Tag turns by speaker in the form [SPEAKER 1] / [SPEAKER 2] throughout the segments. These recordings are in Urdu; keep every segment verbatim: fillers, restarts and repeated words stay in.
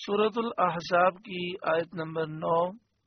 [SPEAKER 1] سورۃ الاحزاب کی آیت نمبر نو،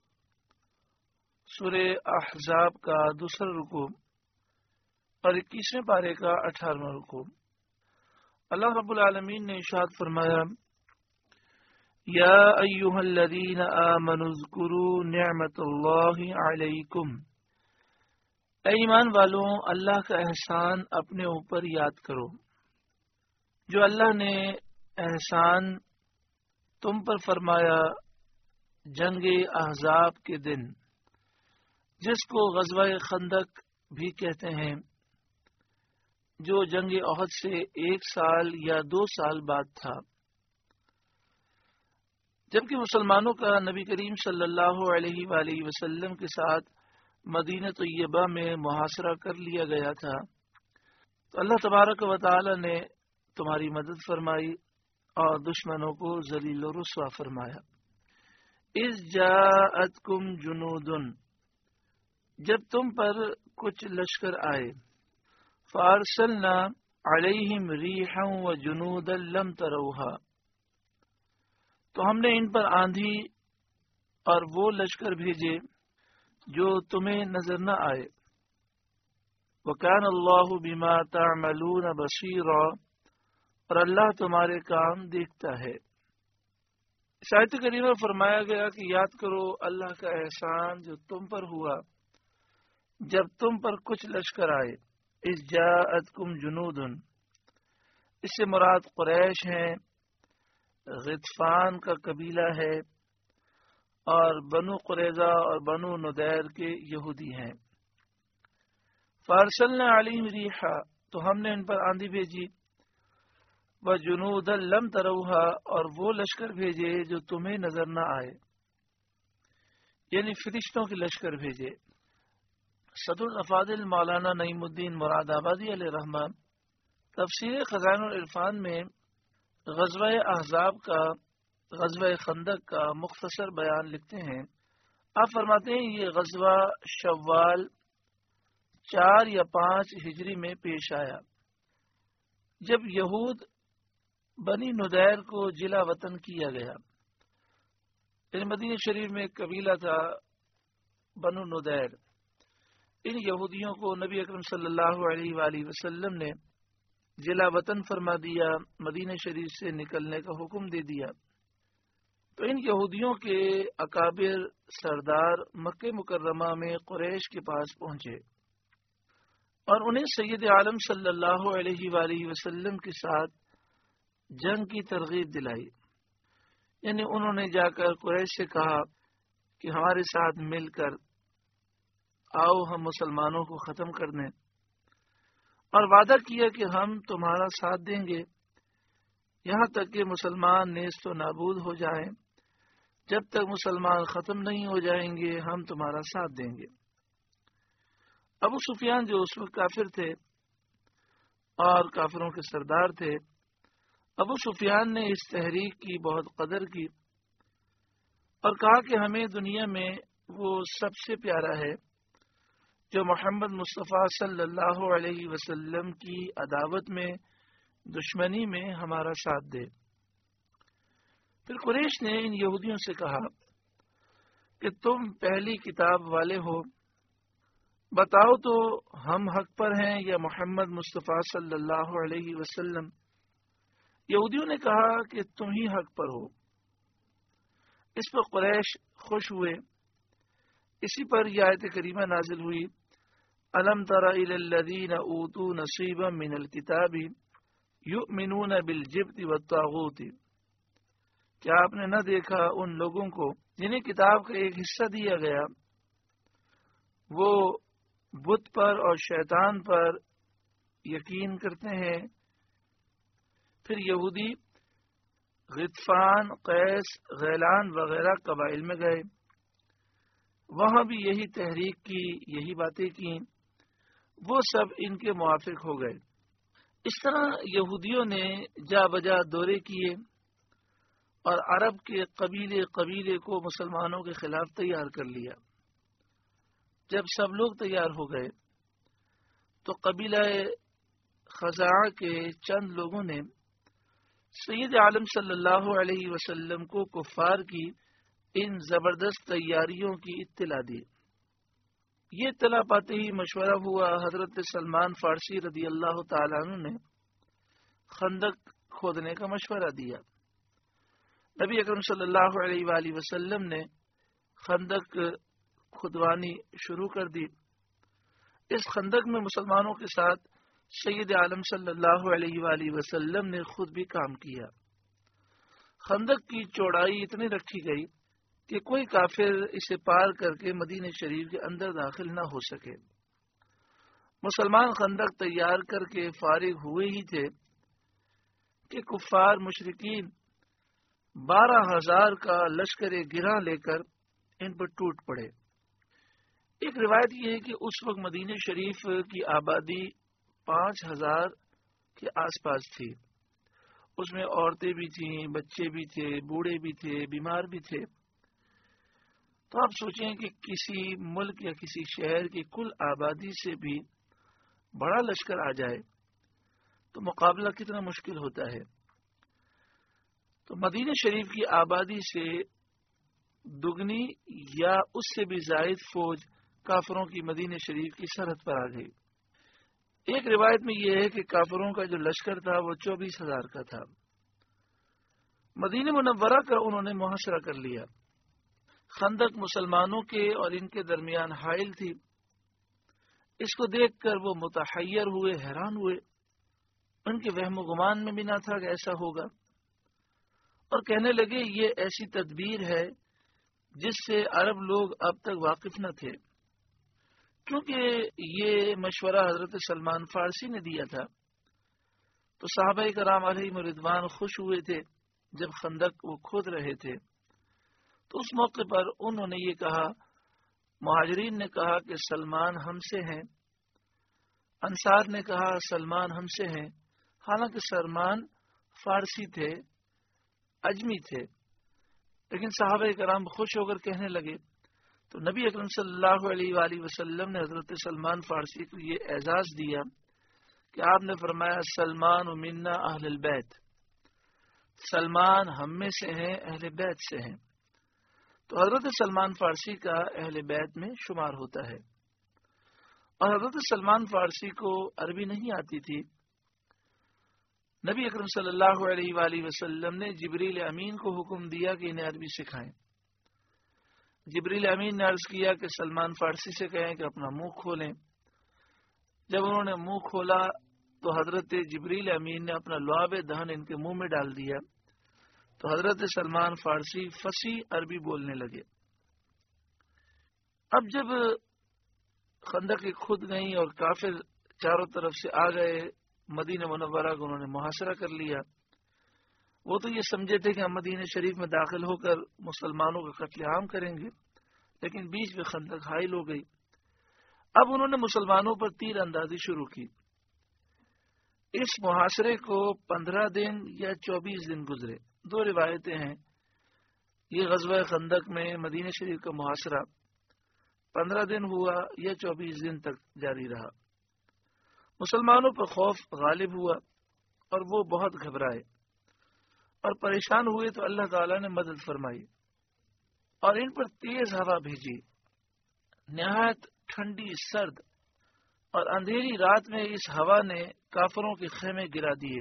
[SPEAKER 1] سورہ احزاب کا دوسرا رکوع اور اکیسویں پارے کا اٹھارہواں رکوع۔ اللہ رب العالمین نے ارشاد فرمایا، یا ایھا الذین آمنوا اذکروا نعمت اللہ علیکم، اے ایمان والوں اللہ کا احسان اپنے اوپر یاد کرو، جو اللہ نے احسان تم پر فرمایا جنگ احزاب کے دن، جس کو غزوہ خندق بھی کہتے ہیں، جو جنگ احد سے ایک سال یا دو سال بعد تھا، جبکہ مسلمانوں کا نبی کریم صلی اللہ علیہ وآلہ وسلم کے ساتھ مدینہ طیبہ میں محاصرہ کر لیا گیا تھا، تو اللہ تبارک و تعالی نے تمہاری مدد فرمائی اور دشمنوں کو ذلیل و رسوا فرمایا۔ اذ جاءتکم جنود، جب تم پر کچھ لشکر آئے، فارسلنا علیہم ریحا وجنودا لم تروها، تو ہم نے ان پر آندھی اور وہ لشکر بھیجے جو تمہیں نظر نہ آئے۔ وکان اللہ بما تعملون بصیرا، اور اللہ تمہارے کام دیکھتا ہے۔ اس آیت کریمہ فرمایا گیا کہ یاد کرو اللہ کا احسان جو تم پر ہوا جب تم پر کچھ لشکر آئے۔ اذ جاءتکم جنود، اس سے مراد قریش ہیں، غطفان کا قبیلہ ہے، اور بنو قریظہ اور بنو نذیر کے یہودی ہیں۔ فارسلنا علیہم ریحا، تو ہم نے ان پر آندھی بھیجی، وجنودا لم تروها، اور وہ لشکر بھیجے جو تمہیں نظر نہ آئے، یعنی فرشتوں کے لشکر بھیجے۔ صدر الافاضل مولانا نعیم الدین مراد آبادی علیہ رحمان تفسیر خزائن العرفان میں غزوہ احزاب کا غزوہ خندق کا مختصر بیان لکھتے ہیں۔ آپ فرماتے ہیں یہ غزوہ شوال چار یا پانچ ہجری میں پیش آیا، جب یہود بنی نذیر کو جلا وطن کیا گیا۔ مدینہ شریف میں ایک قبیلہ تھا بنو نذیر، ان یہودیوں کو نبی اکرم صلی اللہ علیہ وآلہ وسلم نے جلا وطن فرما دیا، مدینہ شریف سے نکلنے کا حکم دے دیا۔ تو ان یہودیوں کے اکابر سردار مکہ مکرمہ میں قریش کے پاس پہنچے اور انہیں سید عالم صلی اللہ علیہ وآلہ وسلم کے ساتھ جنگ کی ترغیب دلائی، یعنی انہوں نے جا کر قریش سے کہا کہ ہمارے ساتھ مل کر آؤ ہم مسلمانوں کو ختم کر دیں، اور وعدہ کیا کہ ہم تمہارا ساتھ دیں گے یہاں تک کہ مسلمان نیست و نابود ہو جائیں، جب تک مسلمان ختم نہیں ہو جائیں گے ہم تمہارا ساتھ دیں گے۔ ابو سفیان جو اس وقت کافر تھے اور کافروں کے سردار تھے، ابو سفیان نے اس تحریک کی بہت قدر کی اور کہا کہ ہمیں دنیا میں وہ سب سے پیارا ہے جو محمد مصطفیٰ صلی اللہ علیہ وسلم کی عداوت میں دشمنی میں ہمارا ساتھ دے۔ پھر قریش نے ان یہودیوں سے کہا کہ تم پہلی کتاب والے ہو، بتاؤ تو ہم حق پر ہیں یا محمد مصطفیٰ صلی اللہ علیہ وسلم؟ یہودیوں نے کہا کہ تم ہی حق پر ہو۔ اس پر قریش خوش ہوئے۔ اسی پر یہ آیت کریمہ نازل ہوئی، الم تر الی الذین اوتوا نصیبا من الکتاب یؤمنون بالجبت والطاغوت، کیا آپ نے نہ دیکھا ان لوگوں کو جنہیں کتاب کا ایک حصہ دیا گیا، وہ بت پر اور شیطان پر یقین کرتے ہیں۔ پھر یہودی غطفان، قیس، غیلان وغیرہ قبائل میں گئے، وہاں بھی یہی تحریک کی، یہی باتیں کی، وہ سب ان کے موافق ہو گئے۔ اس طرح یہودیوں نے جا بجا دورے کیے اور عرب کے قبیلے قبیلے کو مسلمانوں کے خلاف تیار کر لیا۔ جب سب لوگ تیار ہو گئے تو قبیلہ خزاعہ کے چند لوگوں نے سید عالم صلی اللہ علیہ وسلم کو کفار کی ان زبردست تیاریوں کی اطلاع دی۔ یہ اطلاع پاتے ہی مشورہ ہوا، حضرت سلمان فارسی رضی اللہ تعالیٰ عنہ نے خندق کھودنے کا مشورہ دیا۔ نبی اکرم صلی اللہ علیہ وآلہ وسلم نے خندق کھدوانی شروع کر دی۔ اس خندق میں مسلمانوں کے ساتھ سید عالم صلی اللہ علیہ وآلہ وسلم نے خود بھی کام کیا۔ خندق کی چوڑائی اتنی رکھی گئی کہ کوئی کافر اسے پار کر کے مدینہ شریف کے اندر داخل نہ ہو سکے۔ مسلمان خندق تیار کر کے فارغ ہوئے ہی تھے کہ کفار مشرکین بارہ ہزار کا لشکر گراں لے کر ان پر ٹوٹ پڑے۔ ایک روایت یہ ہے کہ اس وقت مدینہ شریف کی آبادی پانچ ہزار کے آس پاس تھی۔ اس میں عورتیں بھی تھیں، بچے بھی تھے، بوڑھے بھی تھے، بیمار بھی تھے۔ تو آپ سوچیں کہ کسی ملک یا کسی شہر کی کل آبادی سے بھی بڑا لشکر آ جائے تو مقابلہ کتنا مشکل ہوتا ہے۔ تو مدینہ شریف کی آبادی سے دگنی یا اس سے بھی زائد فوج کافروں کی مدینہ شریف کی سرحد پر آ گئی۔ ایک روایت میں یہ ہے کہ کافروں کا جو لشکر تھا وہ چوبیس ہزار کا تھا۔ مدینہ منورہ کا انہوں نے محاصرہ کر لیا۔ خندق مسلمانوں کے اور ان کے درمیان حائل تھی۔ اس کو دیکھ کر وہ متحیر ہوئے، حیران ہوئے۔ ان کے وہم و گمان میں بھی نہ تھا کہ ایسا ہوگا، اور کہنے لگے یہ ایسی تدبیر ہے جس سے عرب لوگ اب تک واقف نہ تھے۔ کیونکہ یہ مشورہ حضرت سلمان فارسی نے دیا تھا تو صحابہ کرام علیہم رضوان خوش ہوئے تھے جب خندق وہ کھود رہے تھے۔ تو اس موقع پر انہوں نے یہ کہا، مہاجرین نے کہا کہ سلمان ہم سے ہیں، انصار نے کہا سلمان ہم سے ہیں، حالانکہ سلمان فارسی تھے، اجمی تھے، لیکن صحابہ کرام خوش ہو کر کہنے لگے۔ تو نبی اکرم صلی اللہ علیہ وآلہ وسلم نے حضرت سلمان فارسی کو یہ اعزاز دیا کہ آپ نے فرمایا سلمان منا اہل البیت، سلمان ہم میں سے ہیں، اہل بیت سے ہیں۔ تو حضرت سلمان فارسی کا اہل بیت میں شمار ہوتا ہے، اور حضرت سلمان فارسی کو عربی نہیں آتی تھی۔ نبی اکرم صلی اللہ علیہ وآلہ وسلم نے جبریل امین کو حکم دیا کہ انہیں عربی سکھائیں۔ جبریل امین نے عرض کیا کہ سلمان فارسی سے کہیں کہ اپنا منہ کھولیں۔ جب انہوں نے منہ کھولا تو حضرت جبریل امین نے اپنا لعاب دہن ان کے منہ میں ڈال دیا، تو حضرت سلمان فارسی فصیح عربی بولنے لگے۔ اب جب خندق خود گئی اور کافر چاروں طرف سے آ گئے، مدینہ منورہ کو انہوں نے محاصرہ کر لیا۔ وہ تو یہ سمجھے تھے کہ ہم مدینہ شریف میں داخل ہو کر مسلمانوں کا قتل عام کریں گے، لیکن بیچ میں خندق حائل ہو گئی۔ اب انہوں نے مسلمانوں پر تیر اندازی شروع کی۔ اس محاصرے کو پندرہ دن یا چوبیس دن گزرے، دو روایتیں ہیں۔ یہ غزوہ خندق میں مدینہ شریف کا محاصرہ پندرہ دن ہوا یا چوبیس دن تک جاری رہا۔ مسلمانوں پر خوف غالب ہوا اور وہ بہت گھبرائے اور پریشان ہوئے، تو اللہ تعالیٰ نے مدد فرمائی اور ان پر تیز ہوا بھیجی۔ نہایت ٹھنڈی، سرد اور اندھیری رات میں اس ہوا نے کافروں کے خیمے گرا دیے،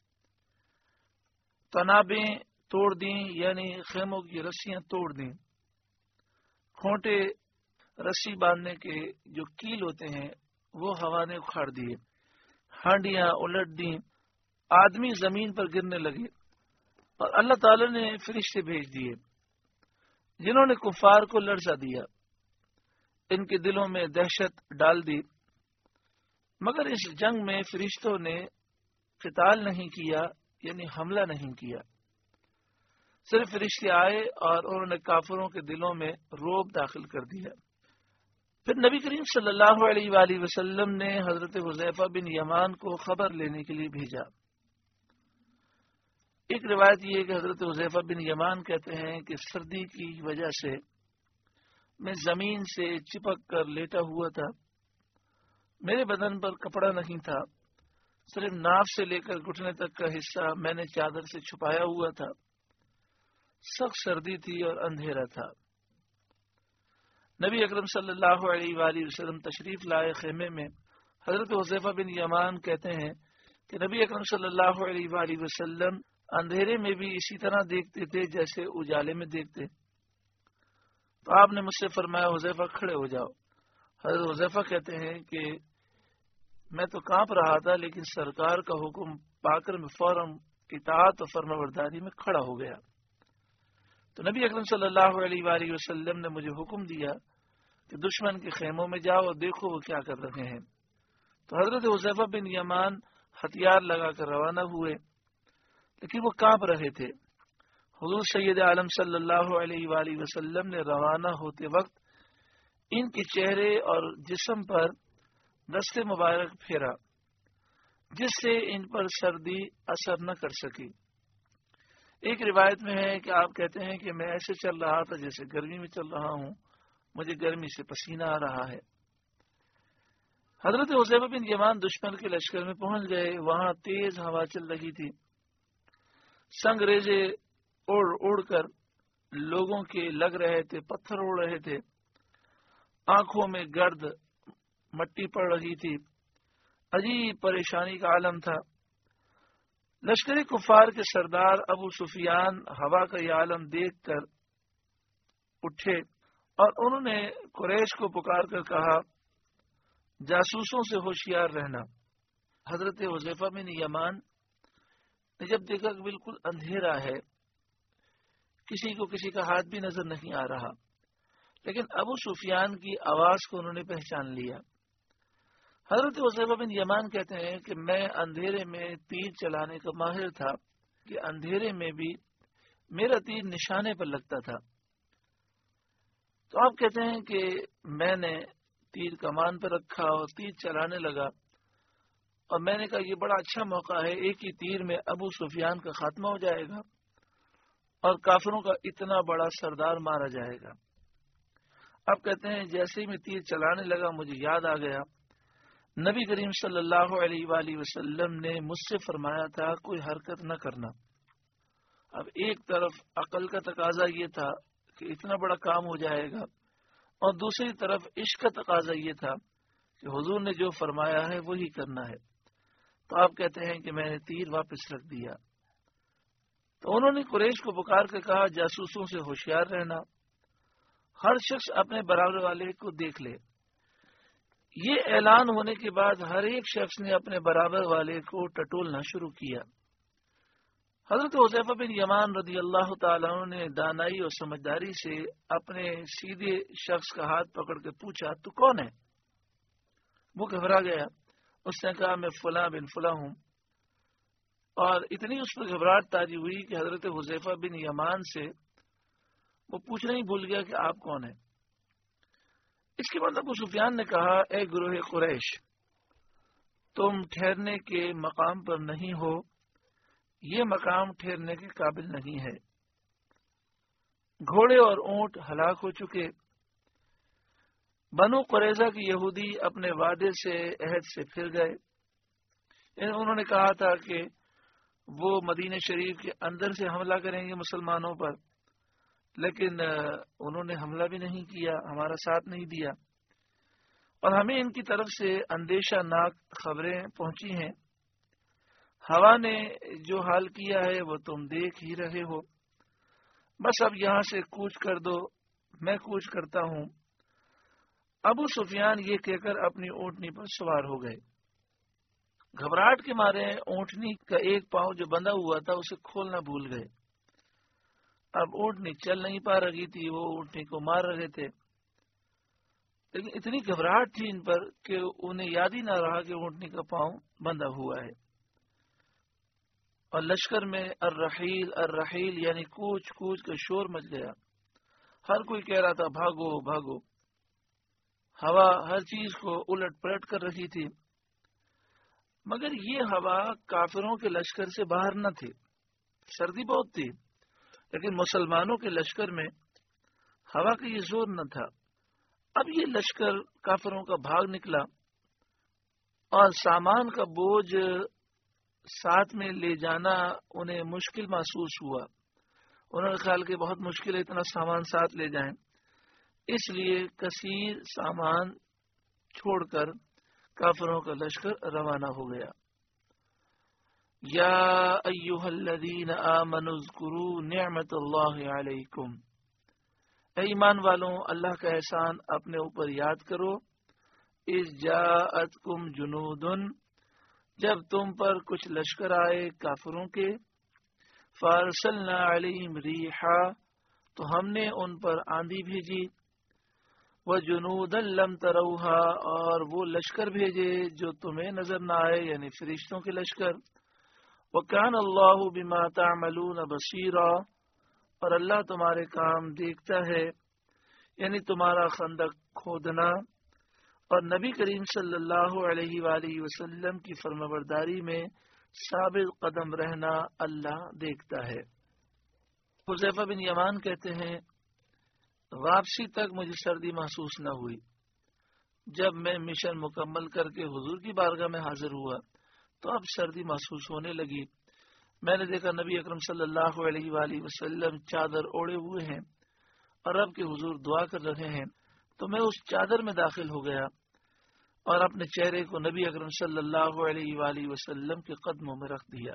[SPEAKER 1] تنابیں توڑ دیں، یعنی خیموں کی رسیاں توڑ دیں، کھونٹے رسی باندھنے کے جو کیل ہوتے ہیں وہ ہوا نے اکھاڑ دیے، ہانڈیاں الٹ دیں، آدمی زمین پر گرنے لگے، اور اللہ تعالی نے فرشتے بھیج دیے جنہوں نے کفار کو لرزا دیا، ان کے دلوں میں دہشت ڈال دی۔ مگر اس جنگ میں فرشتوں نے قتال نہیں کیا، یعنی حملہ نہیں کیا، صرف فرشتے آئے اور انہوں نے کافروں کے دلوں میں رعب داخل کر دیا۔ پھر نبی کریم صلی اللہ علیہ وآلہ وسلم نے حضرت حذیفہ بن یمان کو خبر لینے کے لیے بھیجا۔ ایک روایت یہ ہے کہ حضرت حذیفہ بن یمان کہتے ہیں کہ سردی کی وجہ سے میں زمین سے چپک کر لیٹا ہوا تھا، میرے بدن پر کپڑا نہیں تھا، صرف ناف سے لے کر گھٹنے تک کا حصہ میں نے چادر سے چھپایا ہوا تھا. سخت سردی تھی اور اندھیرا تھا. نبی اکرم صلی اللہ علیہ وآلہ وسلم تشریف لائے خیمے میں. حضرت حذیفہ بن یمان کہتے ہیں کہ نبی اکرم صلی اللہ علیہ وآلہ وسلم اندھیرے میں بھی اسی طرح دیکھتے تھے جیسے اجالے میں دیکھتے. تو آپ نے مجھ سے فرمایا حذیفہ کھڑے ہو جاؤ. حضرت حذیفہ کہتے ہیں کہ میں تو کانپ رہا تھا لیکن سرکار کا حکم پا کر میں فوراً اطاعت و فرمانبرداری میں کھڑا ہو گیا. تو نبی اکرم صلی اللہ علیہ وآلہ وسلم نے مجھے حکم دیا کہ دشمن کے خیموں میں جاؤ اور دیکھو وہ کیا کر رہے ہیں. تو حضرت حذیفہ بن یمان ہتھیار لگا کر روانہ ہوئے لیکن وہ کانپ رہے تھے. حضور سید عالم صلی اللہ علیہ وآلہ وسلم نے روانہ ہوتے وقت ان کے چہرے اور جسم پر دست مبارک پھیرا جس سے ان پر سردی اثر نہ کر سکی. ایک روایت میں ہے کہ آپ کہتے ہیں کہ میں ایسے چل رہا تھا جیسے گرمی میں چل رہا ہوں, مجھے گرمی سے پسینہ آ رہا ہے. حضرت حذیفہ بن یمان دشمن کے لشکر میں پہنچ گئے. وہاں تیز ہوا چل رہی تھی. سنگریزے اڑ اڑ کر لوگوں کے لگ رہے تھے, پتھر اڑ رہے تھے, آنکھوں میں گرد مٹی پڑ رہی تھی. عجیب پریشانی کا عالم تھا. لشکر کفار کے سردار ابو سفیان ہوا کا یہ عالم دیکھ کر اٹھے اور انہوں نے قریش کو پکار کر کہا جاسوسوں سے ہوشیار رہنا. حضرت حذیفہ بن یمان نے جب دیکھا کہ بالکل اندھیرا ہے, کسی کو کسی کا ہاتھ بھی نظر نہیں آ رہا, لیکن ابو سفیان کی آواز کو انہوں نے پہچان لیا. حضرت حذیفہ بن یمان کہتے ہیں کہ میں اندھیرے میں تیر چلانے کا ماہر تھا کہ اندھیرے میں بھی میرا تیر نشانے پر لگتا تھا. تو آپ کہتے ہیں کہ میں نے تیر کمان پر رکھا اور تیر چلانے لگا اور میں نے کہا یہ بڑا اچھا موقع ہے, ایک ہی تیر میں ابو سفیان کا خاتمہ ہو جائے گا اور کافروں کا اتنا بڑا سردار مارا جائے گا. آپ کہتے ہیں جیسے ہی میں تیر چلانے لگا مجھے یاد آ گیا نبی کریم صلی اللہ علیہ وآلہ وسلم نے مجھ سے فرمایا تھا کوئی حرکت نہ کرنا. اب ایک طرف عقل کا تقاضا یہ تھا کہ اتنا بڑا کام ہو جائے گا اور دوسری طرف عشق کا تقاضا یہ تھا کہ حضور نے جو فرمایا ہے وہی کرنا ہے. تو آپ کہتے ہیں کہ میں نے تیر واپس رکھ دیا. تو انہوں نے قریش کو پکار کے کہا جاسوسوں سے ہوشیار رہنا, ہر شخص اپنے برابر والے کو دیکھ لے. یہ اعلان ہونے کے بعد ہر ایک شخص نے اپنے برابر والے کو ٹٹولنا شروع کیا. حضرت حذیفہ بن یمان رضی اللہ تعالیٰ عنہ نے دانائی اور سمجھداری سے اپنے سیدھے شخص کا ہاتھ پکڑ کے پوچھا تو کون ہے؟ وہ گھبرا گیا. اس نے کہا میں فلاں بن فلاں ہوں. اور اتنی اس پر گھبراہٹ تاری ہوئی کہ حضرت حذیفہ بن یمان سے وہ پوچھنا ہی بھول گیا کہ آپ کون ہیں. اس کے بعد ابو سفیان نے کہا اے گروہ قریش, تم ٹھہرنے کے مقام پر نہیں ہو, یہ مقام ٹھہرنے کے قابل نہیں ہے. گھوڑے اور اونٹ ہلاک ہو چکے. بنو قریظہ کی یہودی اپنے وعدے سے عہد سے پھر گئے. انہوں نے کہا تھا کہ وہ مدینہ شریف کے اندر سے حملہ کریں گے مسلمانوں پر, لیکن انہوں نے حملہ بھی نہیں کیا, ہمارا ساتھ نہیں دیا, اور ہمیں ان کی طرف سے اندیشہ ناک خبریں پہنچی ہیں. ہوا نے جو حال کیا ہے وہ تم دیکھ ہی رہے ہو. بس اب یہاں سے کوچ کر دو, میں کوچ کرتا ہوں. ابو سفیان یہ کہہ کر اپنی اونٹنی پر سوار ہو گئے. گھبراہٹ کے مارے اونٹنی کا ایک پاؤں جو بندھا ہوا تھا اسے کھولنا بھول گئے. اب اونٹنی چل نہیں پا رہی تھی, وہ اونٹنی کو مار رہے تھے, لیکن اتنی گھبراہٹ تھی ان پر کہ انہیں یاد ہی نہ رہا کہ اونٹنی کا پاؤں بندھا ہوا ہے. اور لشکر میں الرحیل الرحیل یعنی کوچ کوچ کا شور مچ گیا. ہر کوئی کہہ رہا تھا بھاگو بھاگو. ہوا ہر چیز کو الٹ پلٹ کر رہی تھی, مگر یہ ہوا کافروں کے لشکر سے باہر نہ تھی. سردی بہت تھی, لیکن مسلمانوں کے لشکر میں ہوا کا یہ زور نہ تھا. اب یہ لشکر کافروں کا بھاگ نکلا اور سامان کا بوجھ ساتھ میں لے جانا انہیں مشکل محسوس ہوا. انہوں نے خیال کہ بہت مشکل ہے اتنا سامان ساتھ لے جائیں، اس لیے کثیر سامان چھوڑ کر کافروں کا لشکر روانہ ہو گیا. یا ایھا الذین آمنوا اذکروا نعمت اللہ علیکم، اے ایمان والوں اللہ کا احسان اپنے اوپر یاد کرو. اذ جاءتکم جنود، جب تم پر کچھ لشکر آئے کافروں کے. فارسلنا علیہم ریحا، تو ہم نے ان پر آندھی بھیجی. وجنودا لم تروہا، اور وہ لشکر بھیجے جو تمہیں نظر نہ آئے، یعنی فرشتوں کے لشکر. وکان اللہ بما تعملون بصیرا، اور اللہ تمہارے کام دیکھتا ہے، یعنی تمہارا خندق کھودنا اور نبی کریم صلی اللہ علیہ وآلہ وسلم کی فرمانبرداری میں ثابت قدم رہنا اللہ دیکھتا ہے. حذیفہ بن یمان کہتے ہیں واپسی تک مجھے سردی محسوس نہ ہوئی. جب میں مشن مکمل کر کے حضور کی بارگاہ میں حاضر ہوا تو اب سردی محسوس ہونے لگی. میں نے دیکھا نبی اکرم صلی اللہ علیہ وآلہ وسلم چادر اوڑے ہوئے ہیں اور اب کے حضور دعا کر رہے ہیں، تو میں اس چادر میں داخل ہو گیا اور اپنے چہرے کو نبی اکرم صلی اللہ علیہ وآلہ وسلم کے قدموں میں رکھ دیا.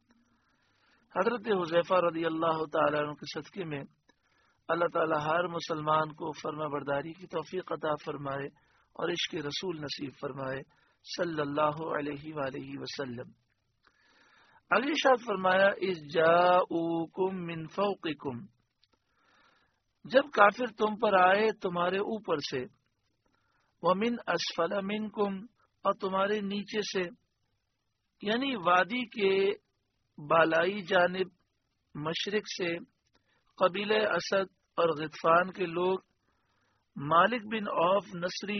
[SPEAKER 1] حضرت حذیفہ رضی اللہ تعالیٰ عنہ کے صدقے میں اللہ تعالیٰ ہر مسلمان کو فرما برداری کی توفیق عطا فرمائے اور عشق رسول نصیب فرمائے صلی اللہ علیہ وآلہ وسلم. اگلی ارشاد فرمایا اذ جاءوکم من فوقکم، جب کافر تم پر آئے تمہارے اوپر سے. ومن اسفل منکم، اور تمہارے نیچے سے، یعنی وادی کے بالائی جانب مشرق سے قبیلہ اسد اور غطفان کے لوگ مالک بن عوف نصری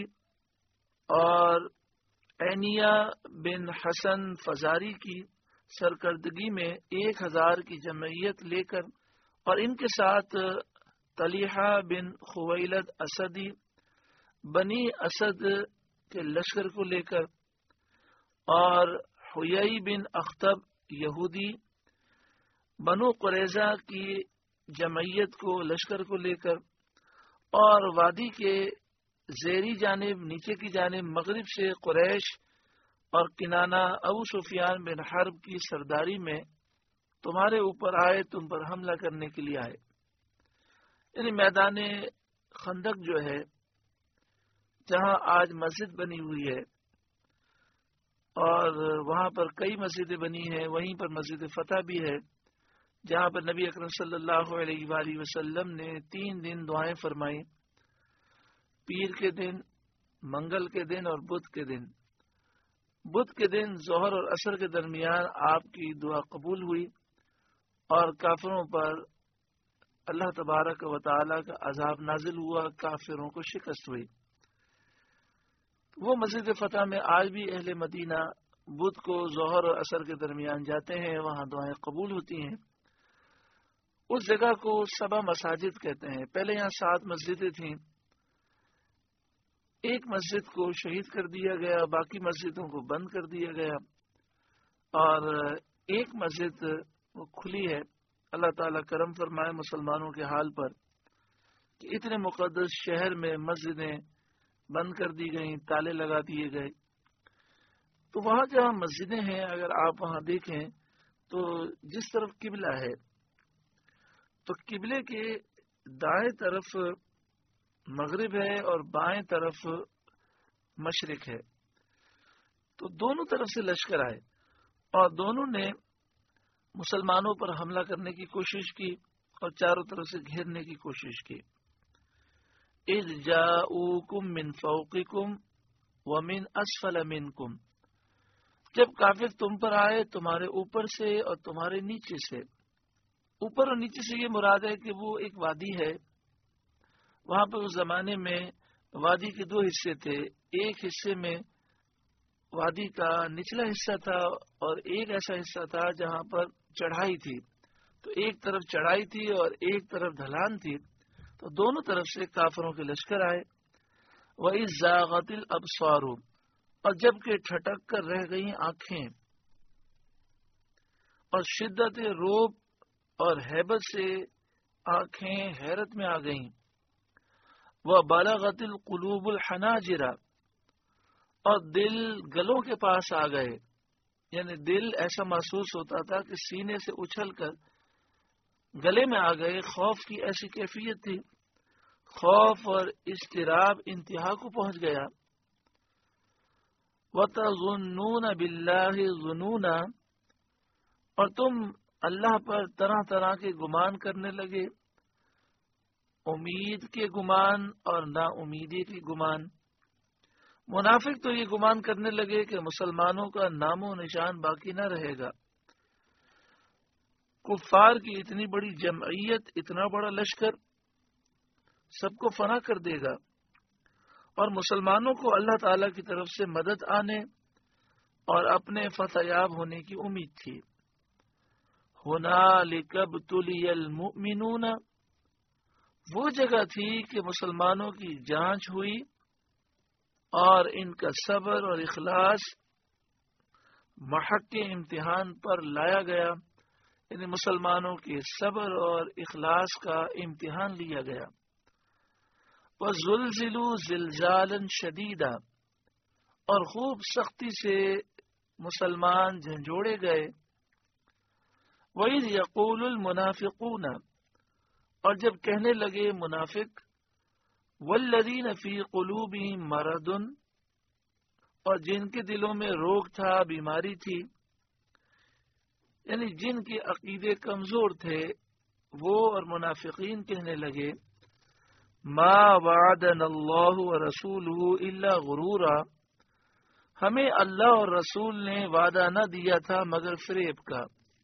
[SPEAKER 1] اور عینیہ بن حسن فزاری کی سرکردگی میں ایک ہزار کی جمعیت لے کر، اور ان کے ساتھ طلیحہ بن خویلد اسدی بنی اسد کے لشکر کو لے کر، اور حیی بن اخطب یہودی بنو قریظہ کی جمعیت کو لشکر کو لے کر، اور وادی کے زیری جانب نیچے کی جانب مغرب سے قریش اور کنانہ ابو سفیان بن حرب کی سرداری میں تمہارے اوپر آئے، تم پر حملہ کرنے کے لیے آئے. یعنی میدان خندق جو ہے جہاں آج مسجد بنی ہوئی ہے اور وہاں پر کئی مسجدیں بنی ہیں، وہیں پر مسجد فتح بھی ہے جہاں پر نبی اکرم صلی اللہ علیہ وآلہ وسلم نے تین دن دعائیں فرمائیں، پیر کے دن، منگل کے دن اور بدھ کے دن. بدھ کے دن ظہر اور عصر کے درمیان آپ کی دعا قبول ہوئی اور کافروں پر اللہ تبارک و تعالی کا عذاب نازل ہوا، کافروں کو شکست ہوئی. وہ مسجد فتح میں آج بھی اہل مدینہ بدھ کو ظہر اور عصر کے درمیان جاتے ہیں، وہاں دعائیں قبول ہوتی ہیں. اس جگہ کو سبا مساجد کہتے ہیں. پہلے یہاں سات مسجدیں تھیں، ایک مسجد کو شہید کر دیا گیا، باقی مسجدوں کو بند کر دیا گیا، اور ایک مسجد وہ کھلی ہے. اللہ تعالیٰ کرم فرمائے مسلمانوں کے حال پر کہ اتنے مقدس شہر میں مسجدیں بند کر دی گئیں، تالے لگا دیے گئے. تو وہاں جہاں مسجدیں ہیں اگر آپ وہاں دیکھیں تو جس طرف قبلہ ہے تو قبلے کے دائیں طرف مغرب ہے اور بائیں طرف مشرق ہے. تو دونوں طرف سے لشکر آئے اور دونوں نے مسلمانوں پر حملہ کرنے کی کوشش کی اور چاروں طرف سے گھیرنے کی کوشش کی. اذ جاءوکم من فوقکم ومن اسفل منکم، جب کافر تم پر آئے تمہارے اوپر سے اور تمہارے نیچے سے. اوپر اور نیچے سے یہ مراد ہے کہ وہ ایک وادی ہے. وہاں پہ اس زمانے میں وادی کے دو حصے تھے. ایک حصے میں وادی کا نچلا حصہ تھا اور ایک ایسا حصہ تھا جہاں پر چڑھائی تھی. تو ایک طرف چڑھائی تھی اور ایک طرف ڈھلان تھی. تو دونوں طرف سے کافروں کے لشکر آئے. وَإِذْ زَاغَتِ الْأَبْصَارُ، اور جب کہ ٹھٹک کر رہ گئیں آنکھیں. اور شدت روب اور ہیبت سے آنکھیں حیرت میں آ گئیں. وہ بالغت القلوب الحناجر، اور دل گلوں کے پاس آ گئے، یعنی دل ایسا محسوس ہوتا تھا کہ سینے سے اچھل کر گلے میں آ گئے. خوف کی ایسی کیفیت تھی، خوف اور اضطراب انتہا کو پہنچ گیا. وَتَظُنُّونَ بِاللَّهِ ظُنُونًا، اور تم اللہ پر طرح طرح کے گمان کرنے لگے، امید کے گمان اور نا امیدی کے گمان. منافق تو یہ گمان کرنے لگے کہ مسلمانوں کا نام و نشان باقی نہ رہے گا، کفار کی اتنی بڑی جمعیت، اتنا بڑا لشکر سب کو فنا کر دے گا، اور مسلمانوں کو اللہ تعالی کی طرف سے مدد آنے اور اپنے فتح یاب ہونے کی امید تھی. ہنالک ابتلی المؤمنون، وہ جگہ تھی کہ مسلمانوں کی جانچ ہوئی اور ان کا صبر اور اخلاص محق کے امتحان پر لایا گیا، یعنی مسلمانوں کے صبر اور اخلاص کا امتحان لیا گیا. وَزُلْزِلُوا زِلْزَالًا شَدِيدًا، اور خوب سختی سے مسلمان جھنجھوڑے گئے. وَإِذْ يَقُولُ الْمُنَافِقُونَ، اور جب کہنے لگے منافق، وَالَّذِينَ فِي قُلُوبِهِم مَرَضٌ، اور جن کے دلوں میں روگ تھا، بیماری تھی، یعنی جن کے عقیدے کمزور تھے، وہ اور منافقین کہنے لگے، ما وعدنا اللہ ورسولہ الا غرورا، ہمیں اللہ اور رسول نے وعدہ نہ دیا تھا مگر فریب کا.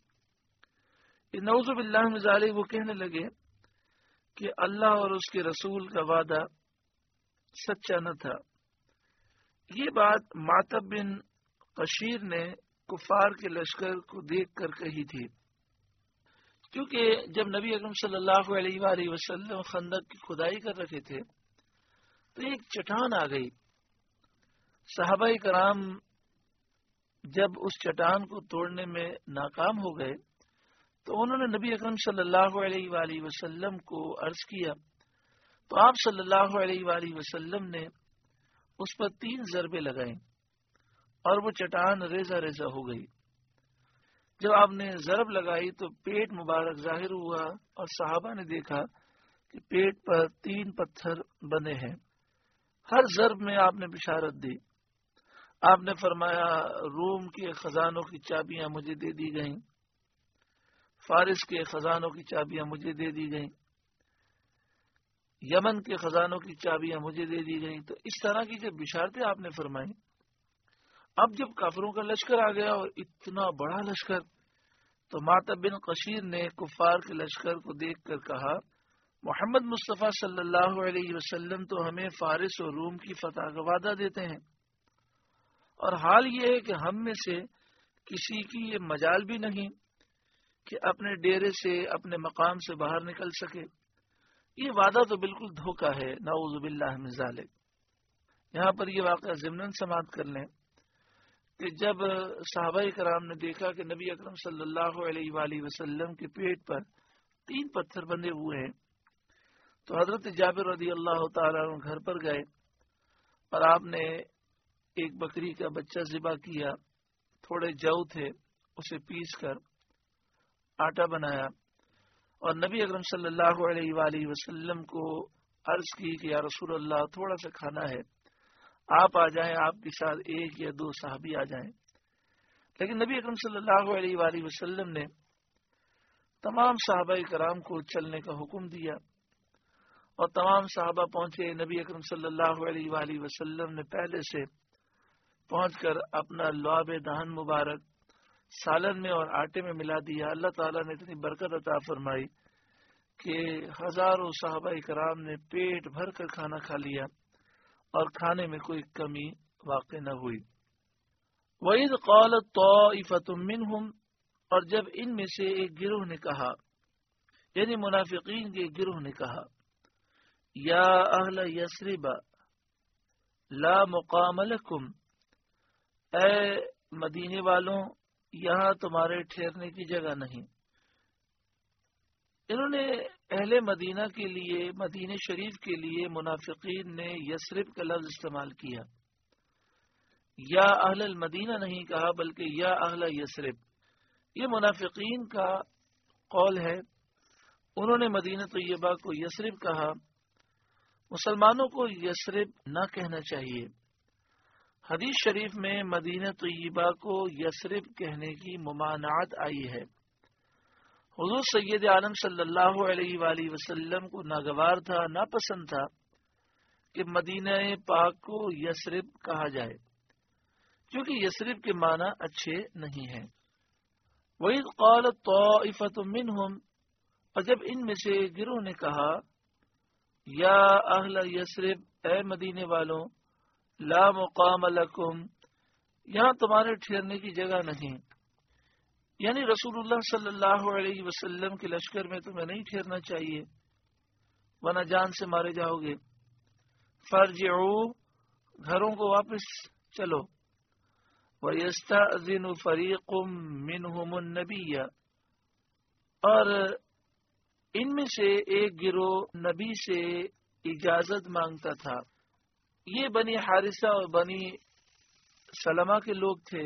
[SPEAKER 1] نعوذ باللہ من ذالک، وہ کہنے لگے کہ اللہ اور اس کے رسول کا وعدہ سچا نہ تھا. یہ بات معتب بن قشیر نے کفار کے لشکر کو دیکھ کر کہی تھی، کیونکہ جب نبی اکرم صلی اللہ علیہ وآلہ وسلم خندق کی کھدائی کر رکھے تھے تو ایک چٹان آ گئی. صحابہ کرام جب اس چٹان کو توڑنے میں ناکام ہو گئے تو انہوں نے نبی اکرم صلی اللہ علیہ وآلہ وسلم کو عرض کیا، تو آپ صلی اللہ علیہ وآلہ وسلم نے اس پر تین ضربے لگائیں اور وہ چٹان ریزہ ریزہ ہو گئی. جب آپ نے ضرب لگائی تو پیٹ مبارک ظاہر ہوا اور صحابہ نے دیکھا کہ پیٹ پر تین پتھر بنے ہیں. ہر ضرب میں آپ نے بشارت دی. آپ نے فرمایا، روم کے خزانوں کی چابیاں مجھے دے دی گئیں، فارس کے خزانوں کی چابیاں مجھے دے دی گئیں، یمن کے خزانوں کی چابیاں مجھے دے دی گئیں. تو اس طرح کی جب بشارتیں آپ نے فرمائی، اب جب کافروں کا لشکر آ گیا اور اتنا بڑا لشکر، تو معتب بن قشیر نے کفار کے لشکر کو دیکھ کر کہا، محمد مصطفیٰ صلی اللہ علیہ وسلم تو ہمیں فارس اور روم کی فتح کا وعدہ دیتے ہیں، اور حال یہ ہے کہ ہم میں سے کسی کی یہ مجال بھی نہیں کہ اپنے ڈیرے سے، اپنے مقام سے باہر نکل سکے. یہ وعدہ تو بالکل دھوکہ ہے، نعوذ باللہ من ذالک. یہاں پر یہ واقعہ ضمناً سماعت کر لیں کہ جب صحابہ کرام نے دیکھا کہ نبی اکرم صلی اللہ علیہ وآلہ وسلم کے پیٹ پر تین پتھر بندھے ہوئے ہیں، تو حضرت جابر رضی اللہ تعالیٰ عنہ گھر پر گئے اور آپ نے ایک بکری کا بچہ ذبح کیا، تھوڑے جو تھے اسے پیس کر آٹا بنایا، اور نبی اکرم صلی اللہ علیہ وآلہ وسلم کو عرض کی کہ یا رسول اللہ تھوڑا سا کھانا ہے، آپ آ جائیں، آپ کے ساتھ ایک یا دو صحابی آ جائیں. لیکن نبی اکرم صلی اللہ علیہ وآلہ وسلم نے تمام صحابہ کرام کو چلنے کا حکم دیا اور تمام صحابہ پہنچے. نبی اکرم صلی اللہ علیہ وآلہ وسلم نے پہلے سے پہنچ کر اپنا لعاب دہن مبارک سالن میں اور آٹے میں ملا دیا. اللہ تعالیٰ نے اتنی برکت عطا فرمائی کہ ہزاروں صحابہ کرام نے پیٹ بھر کر کھانا کھا لیا اور کھانے میں کوئی کمی واقع نہ ہوئی. وَإِذْ قَالَتْ طَائِفَةٌ مِّنْهُمْ، اور جب ان میں سے ایک گروہ نے کہا، یعنی منافقین کے گروہ نے کہا، یا اہل یثرب لا مقام لکم، اے مدینے والوں یہاں تمہارے ٹھہرنے کی جگہ نہیں۔ انہوں نے اہل مدینہ کے لیے، مدینہ شریف کے لیے منافقین نے یثرب کا لفظ استعمال کیا، یا اہل المدینہ نہیں کہا بلکہ یا اہل یثرب۔ یہ منافقین کا قول ہے، انہوں نے مدینہ طیبہ کو یثرب کہا۔ مسلمانوں کو یثرب نہ کہنا چاہیے۔ حدیث شریف میں مدینہ طیبہ کو یثرب کہنے کی ممانعت آئی ہے۔ حضور سید عالم صلی اللہ علیہ وآلہ وسلم کو ناگوار تھا، ناپسند تھا کہ مدینہ پاک کو یثرب کہا جائے، کیونکہ یثرب کے معنی اچھے نہیں ہیں۔ وَإِذْ قَالَتْ طَائِفَةٌ مِّنْهُمْ، اور جب ان میں سے گروہ نے کہا، یا اہل یثرب، اے مدینے والوں، لا مقام لکم، یہاں تمہارے ٹھہرنے کی جگہ نہیں، یعنی رسول اللہ صلی اللہ علیہ وسلم کے لشکر میں تمہیں نہیں ٹھہرنا چاہیے ورنہ جان سے مارے جاؤ گے۔ فرجعوا، گھروں کو واپس چلو۔ وَيَسْتَأْذِنُ فَرِيقٌ مِّنْهُمُ النَّبِيَّ، اور ان میں سے ایک گروہ نبی سے اجازت مانگتا تھا۔ یہ بنی حارثہ اور بنی سلمہ کے لوگ تھے۔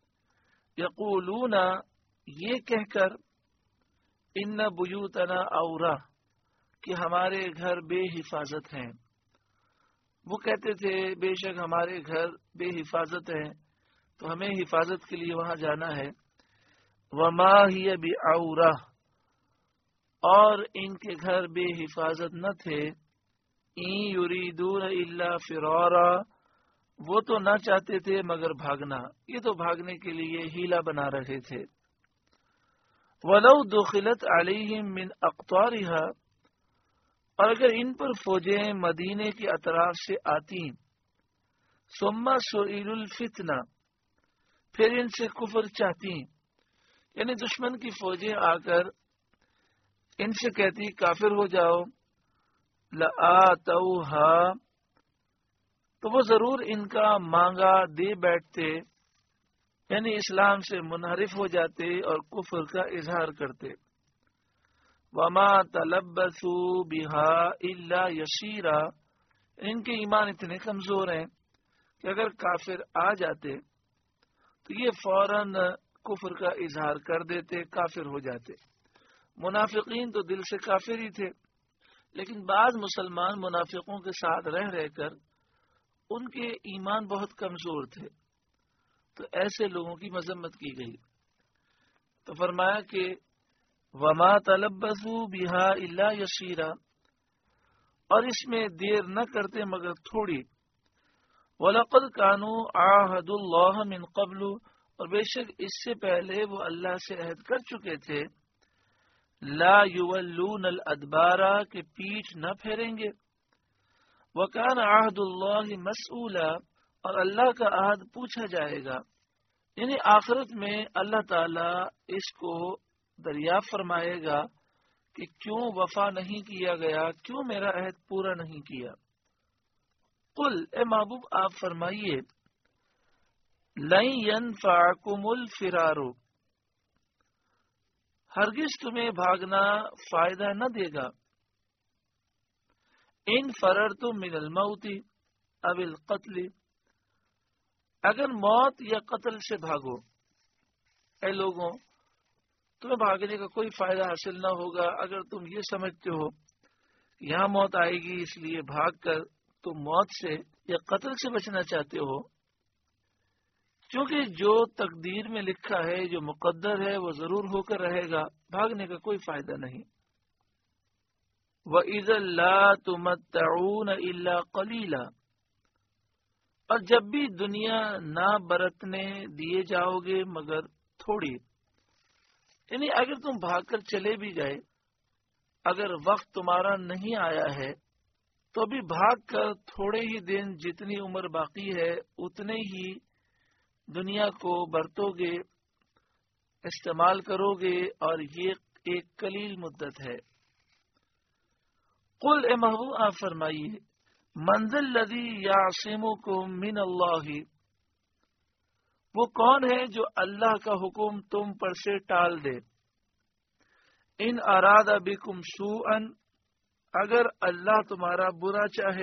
[SPEAKER 1] یقولون، یہ کہہ کر، ان بیوتنا عورہ، کہ ہمارے گھر بے حفاظت ہیں۔ وہ کہتے تھے بے شک ہمارے گھر بے حفاظت ہیں تو ہمیں حفاظت کے لیے وہاں جانا ہے۔ وما ہی بعورہ، اور ان کے گھر بے حفاظت نہ تھے۔ ان یریدون الا فرارا، وہ تو نہ چاہتے تھے مگر بھاگنا، یہ تو بھاگنے کے لیے ہیلا بنا رہے تھے۔ ولو دخلت علیہم من اقطارها، اور اگر ان پر فوجیں مدینے کے اطراف سے آتی، ثم سئلوا الفتنہ، پھر ان سے کفر چاہتی، یعنی دشمن کی فوجیں آ کر ان سے کہتی کافر ہو جاؤ، لآتوها، تو وہ ضرور ان کا مانگا دے بیٹھتے، یعنی اسلام سے منحرف ہو جاتے اور کفر کا اظہار کرتے۔ وما تلبثوا بها الا یسیرا، ان کے ایمان اتنے کمزور ہیں کہ اگر کافر آ جاتے تو یہ فوراً کفر کا اظہار کر دیتے، کافر ہو جاتے۔ منافقین تو دل سے کافر ہی تھے، لیکن بعض مسلمان منافقوں کے ساتھ رہ رہ کر ان کے ایمان بہت کمزور تھے، تو ایسے لوگوں کی مذمت کی گئی۔ تو فرمایا کہ وما تلبثوا بها الا یسیرا، اور اس میں دیر نہ کرتے مگر تھوڑی۔ وَلَقَدْ كَانُوا عَاهَدُوا اللَّهَ مِنْ قَبْلُ، اور بے شک اس سے پہلے وہ اللہ سے عہد کر چکے تھے، لا یولون الادبار، کہ پیٹھ نہ پھیریں گے۔ وَكَانَ عَهْدُ اللَّهِ مَسْئُولًا، اور اللہ کا عہد پوچھا جائے گا، یعنی آخرت میں اللہ تعالی اس کو دریافت فرمائے گا کہ کیوں وفا نہیں کیا گیا، کیوں میرا عہد پورا نہیں کیا۔ قل، اے محبوب آپ فرمائیے، لَن يَنفَعَكُمُ الْفِرَارُ، ہرگز تمہیں بھاگنا فائدہ نہ دے گا۔ ان فررتم من الموت او القتل، اگر موت یا قتل سے بھاگو، اے لوگوں تمہیں بھاگنے کا کوئی فائدہ حاصل نہ ہوگا اگر تم یہ سمجھتے ہو کہ یہاں موت آئے گی اس لیے بھاگ کر تم موت سے یا قتل سے بچنا چاہتے ہو، کیونکہ جو تقدیر میں لکھا ہے، جو مقدر ہے، وہ ضرور ہو کر رہے گا، بھاگنے کا کوئی فائدہ نہیں۔ وَإِذًا لَا تُمَتَّعُونَ إِلَّا قَلِيلًا، اور جب بھی دنیا نہ برتنے دیے جاؤ گے مگر تھوڑی، یعنی اگر تم بھاگ کر چلے بھی گئے، اگر وقت تمہارا نہیں آیا ہے تو بھی بھاگ کر تھوڑے ہی دن، جتنی عمر باقی ہے اتنے ہی دنیا کو برتو گے، استعمال کرو گے، اور یہ ایک قلیل مدت ہے۔ قل، اے محبوب آپ فرمائیے، من ذا الذی یعصمکم من اللہ، وہ کون ہے جو اللہ کا حکم تم پر سے ٹال دے؟ ان اراد بکم سوءا، اگر اللہ تمہارا برا چاہے،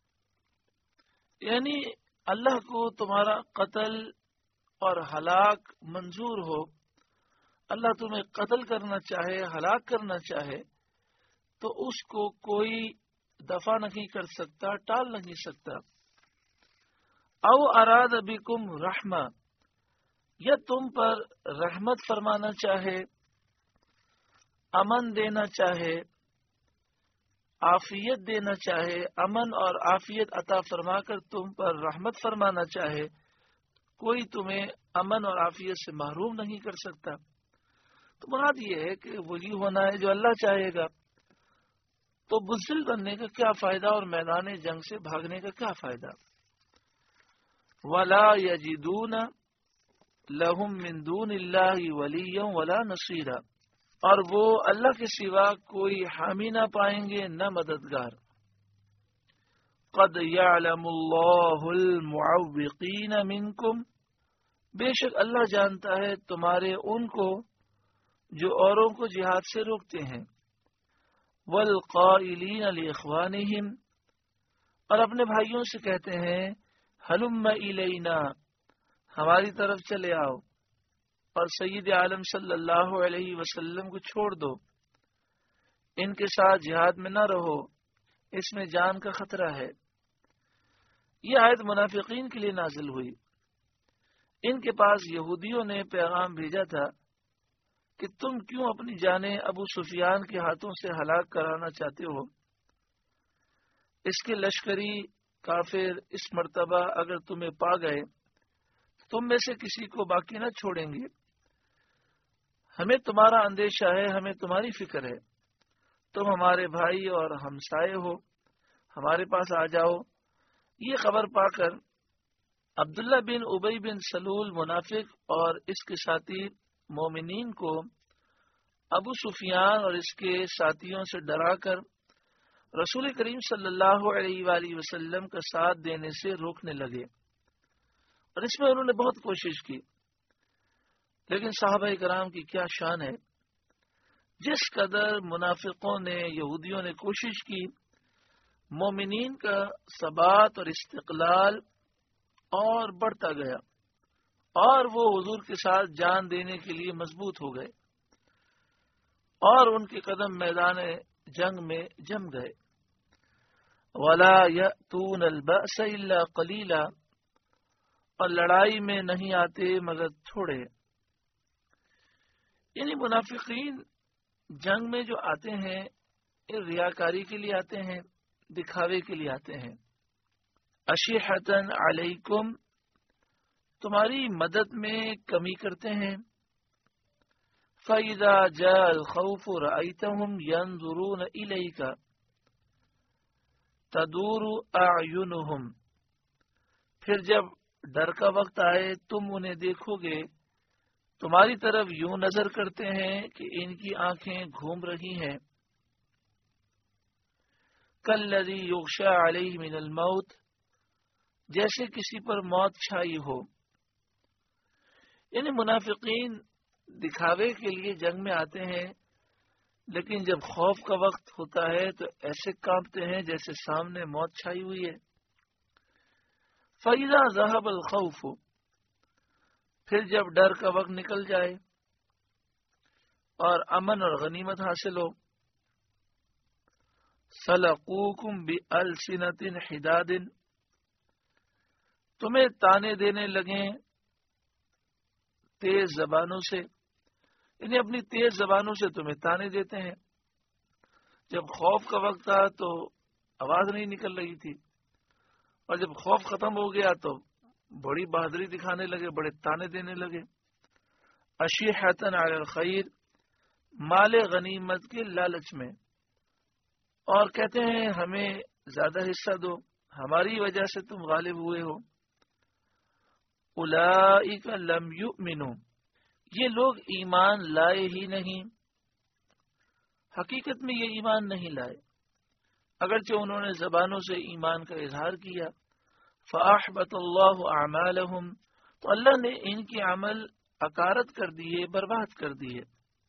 [SPEAKER 1] یعنی اللہ کو تمہارا قتل اور ہلاک منظور ہو، اللہ تمہیں قتل کرنا چاہے، ہلاک کرنا چاہے، تو اس کو کوئی دفع نہیں کر سکتا، ٹال نہیں سکتا۔ او اراد بکم رحمہ، یا تم پر رحمت فرمانا چاہے، امن دینا چاہے، عافیت دینا چاہے، امن اور عافیت عطا فرما کر تم پر رحمت فرمانا چاہے، کوئی تمہیں امن اور عافیت سے محروم نہیں کر سکتا۔ تو مراد یہ ہے کہ وہی ہونا ہے جو اللہ چاہے گا، تو بزدل بننے کا کیا فائدہ اور میدان جنگ سے بھاگنے کا کیا فائدہ؟ وَلَا يَجِدُونَ لَهُم مِّن دُونِ اللَّهِ وَلِيًّا وَلَا نَصِيرًا، اور وہ اللہ کے سوا کوئی حامی نہ پائیں گے نہ مددگار۔ قَدْ يَعْلَمُ اللَّهُ الْمُعَوِّقِينَ مِنكُمْ، بے شک اللہ جانتا ہے تمہارے ان کو جو اوروں کو جہاد سے روکتے ہیں، وَالْقَائِلِينَ لِإِخْوَانِهِمْ، اور اپنے بھائیوں سے کہتے ہیں ہلم الینا، ہماری طرف چلے آؤ، اور سید عالم صلی اللہ علیہ وسلم کو چھوڑ دو، ان کے ساتھ جہاد میں نہ رہو، اس میں جان کا خطرہ ہے۔ یہ آیت منافقین کے لیے نازل ہوئی۔ ان کے پاس یہودیوں نے پیغام بھیجا تھا کہ تم کیوں اپنی جانیں ابو سفیان کے ہاتھوں سے ہلاک کرانا چاہتے ہو؟ اس کے لشکری کافر اس مرتبہ اگر تمہیں پا گئے تم میں سے کسی کو باقی نہ چھوڑیں گے۔ ہمیں تمہارا اندیشہ ہے، ہمیں تمہاری فکر ہے، تم ہمارے بھائی اور ہمسائے ہو، ہمارے پاس آ جاؤ۔ یہ خبر پا کر عبداللہ بن ابی بن سلول منافق اور اس کے ساتھی مومنین کو ابو سفیان اور اس کے ساتھیوں سے ڈرا کر رسول کریم صلی اللہ علیہ وآلہ وسلم کا ساتھ دینے سے روکنے لگے، اور اس میں انہوں نے بہت کوشش کی، لیکن صحابہ کرام کی کیا شان ہے، جس قدر منافقوں نے یہودیوں نے کوشش کی، مومنین کا ثبات اور استقلال اور بڑھتا گیا، اور وہ حضور کے ساتھ جان دینے کے لیے مضبوط ہو گئے، اور ان کے قدم میدان جنگ میں جم گئے۔ وَلَا يَأْتُونَ الْبَأْسَ إِلَّا قَلِيلًا، اور لڑائی میں نہیں آتے مگر تھوڑے۔ یعنی منافقین جنگ میں جو آتے ہیں ریاکاری کے لیے آتے ہیں، دکھاوے کے لیے آتے ہیں۔ اشیحتن علیکم، تمہاری مدد میں کمی کرتے ہیں۔ فَإِذَا جَاءَ الْخَوْفُ رَأَيْتَهُمْ يَنظُرُونَ إِلَيْكَ تَدُورُ أَعْيُنُهُمْ، پھر جب ڈر کا وقت آئے تم انہیں دیکھو گے تمہاری طرف یوں نظر کرتے ہیں کہ ان کی آنکھیں گھوم رہی ہیں۔ کالذی یغشی علیہ من الموت، جیسے کسی پر موت چھائی ہو۔ یعنی منافقین دکھاوے کے لیے جنگ میں آتے ہیں، لیکن جب خوف کا وقت ہوتا ہے تو ایسے کانپتے ہیں جیسے سامنے موت چھائی ہوئی ہے۔ فَإِذَا ذَهَبَ الْخَوْفُ، پھر جب ڈر کا وقت نکل جائے اور امن اور غنیمت حاصل ہو، سَلَقُوكُمْ بِأَلْسِنَةٍ حِدَادٍ، تمہیں تانے دینے لگیں تیز زبانوں سے، یعنی اپنی تیز زبانوں سے تمہیں تانے دیتے ہیں۔ جب خوف کا وقت تھا تو آواز نہیں نکل رہی تھی، اور جب خوف ختم ہو گیا تو بڑی بہادری دکھانے لگے، بڑے تانے دینے لگے۔ اشیحتن علی الخیر، مال غنیمت کے لالچ میں، اور کہتے ہیں ہمیں زیادہ حصہ دو، ہماری وجہ سے تم غالب ہوئے ہو۔ اولئک لم یؤمنوا، یہ لوگ ایمان لائے ہی نہیں، حقیقت میں یہ ایمان نہیں لائے، اگرچہ انہوں نے زبانوں سے ایمان کا اظہار کیا۔ فَأَحْبَطَ اللَّهُ أَعْمَالَهُمْ، تو اللہ نے ان کی عمل اکارت کر دیے، برباد کر دیے،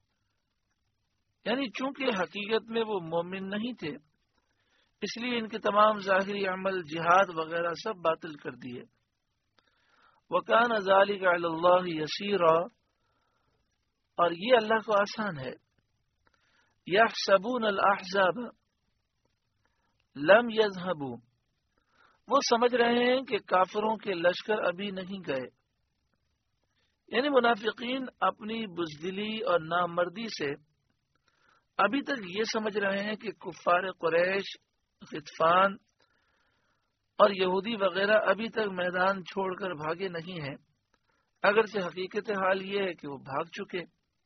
[SPEAKER 1] یعنی چونکہ حقیقت میں وہ مومن نہیں تھے، اس لیے ان کے تمام ظاہری عمل، جہاد وغیرہ سب باطل کر دیے۔ وَكَانَ ذَلِكَ عَلَى اللَّهِ يَسِيرًا، اور یہ اللہ کو آسان ہے۔ يَحْسَبُونَ الْأَحْزَابَ لَمْ يَذْهَبُوا، وہ سمجھ رہے ہیں کہ کافروں کے لشکر ابھی نہیں گئے، یعنی منافقین اپنی بزدلی اور نامردی سے ابھی تک یہ سمجھ رہے ہیں کہ کفار قریش، غطفان اور یہودی وغیرہ ابھی تک میدان چھوڑ کر بھاگے نہیں ہیں، اگرچہ حقیقت حال یہ ہے کہ وہ بھاگ چکے۔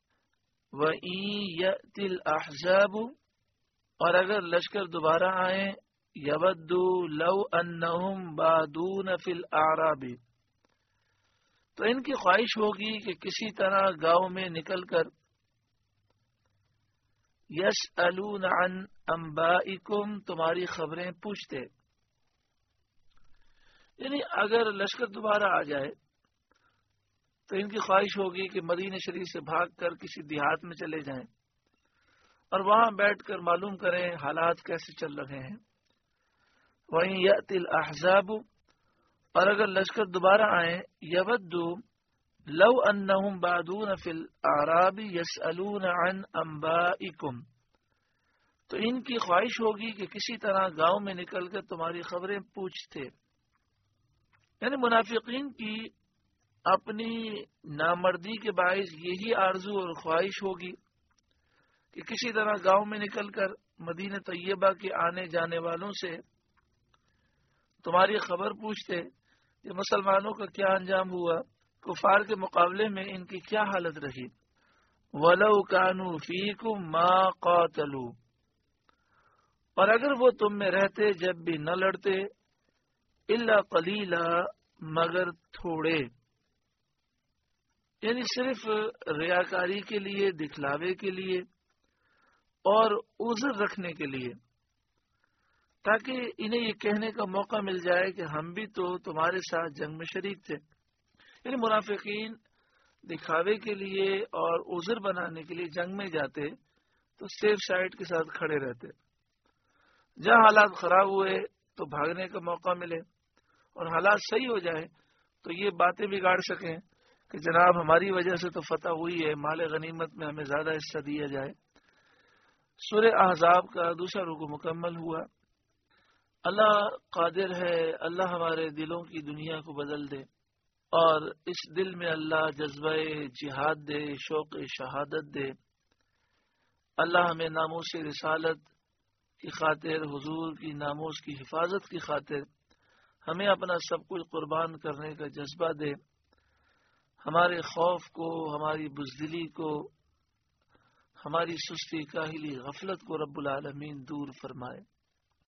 [SPEAKER 1] وَإِن يَأْتِ الْأَحْزَابُ، اور اگر لشکر دوبارہ آئیں، يَوَدُّوا لَوْ أَنَّهُمْ بَادُونَ فِي الْأَعْرَابِ، تو ان کی خواہش ہوگی کہ کسی طرح گاؤں میں نکل کر یسألون عن انبائکم، تمہاری خبریں پوچھتے، یعنی اگر لشکر دوبارہ آ جائے تو ان کی خواہش ہوگی کہ مدینہ شریف سے بھاگ کر کسی دیہات میں چلے جائیں اور وہاں بیٹھ کر معلوم کریں حالات کیسے چل رہے ہیں۔ وَإِن يَأْتِ الْأَحْزَابُ، اور اگر لشکر دوبارہ آئیں، يَوَدُّوا لَوْ أَنَّهُمْ بَعْدُونَ فِي الْأَعْرَابِ يَسْأَلُونَ عَنْ أَنْبَائِكُمْ، تو ان کی خواہش ہوگی کہ کسی طرح گاؤں میں نکل کر تمہاری خبریں پوچھتے، یعنی منافقین کی اپنی نامردی کے باعث یہی آرزو اور خواہش ہوگی کہ کسی طرح گاؤں میں نکل کر مدینہ طیبہ کے آنے جانے والوں سے تمہاری خبر پوچھتے، یہ مسلمانوں کا کیا انجام ہوا، کفار کے مقابلے میں ان کی کیا حالت رہی۔ وَلَوْ كَانُوا فِيكُمْ مَا قَاتَلُوا، اور اگر وہ تم میں رہتے جب بھی نہ لڑتے، إِلَّا قَلِيلًا، مگر تھوڑے، یعنی صرف ریاکاری کے لیے، دکھلاوے کے لیے اور عذر رکھنے کے لیے، تاکہ انہیں یہ کہنے کا موقع مل جائے کہ ہم بھی تو تمہارے ساتھ جنگ میں شریک تھے۔ یعنی منافقین دکھاوے کے لیے اور عذر بنانے کے لیے جنگ میں جاتے تو سیف سائڈ کے ساتھ کھڑے رہتے، جہاں حالات خراب ہوئے تو بھاگنے کا موقع ملے، اور حالات صحیح ہو جائے تو یہ باتیں بگاڑ سکیں کہ جناب ہماری وجہ سے تو فتح ہوئی ہے، مال غنیمت میں ہمیں زیادہ حصہ دیا جائے۔ سورہ احزاب کا دوسرا رکوع مکمل ہوا۔ اللہ قادر ہے، اللہ ہمارے دلوں کی دنیا کو بدل دے اور اس دل میں اللہ جذبہ جہاد دے، شوق شہادت دے۔ اللہ ہمیں ناموس رسالت کی خاطر، حضور کی ناموس کی حفاظت کی خاطر ہمیں اپنا سب کچھ قربان کرنے کا جذبہ دے، ہمارے خوف کو، ہماری بزدلی کو، ہماری سستی کاہلی غفلت کو رب العالمین دور فرمائے۔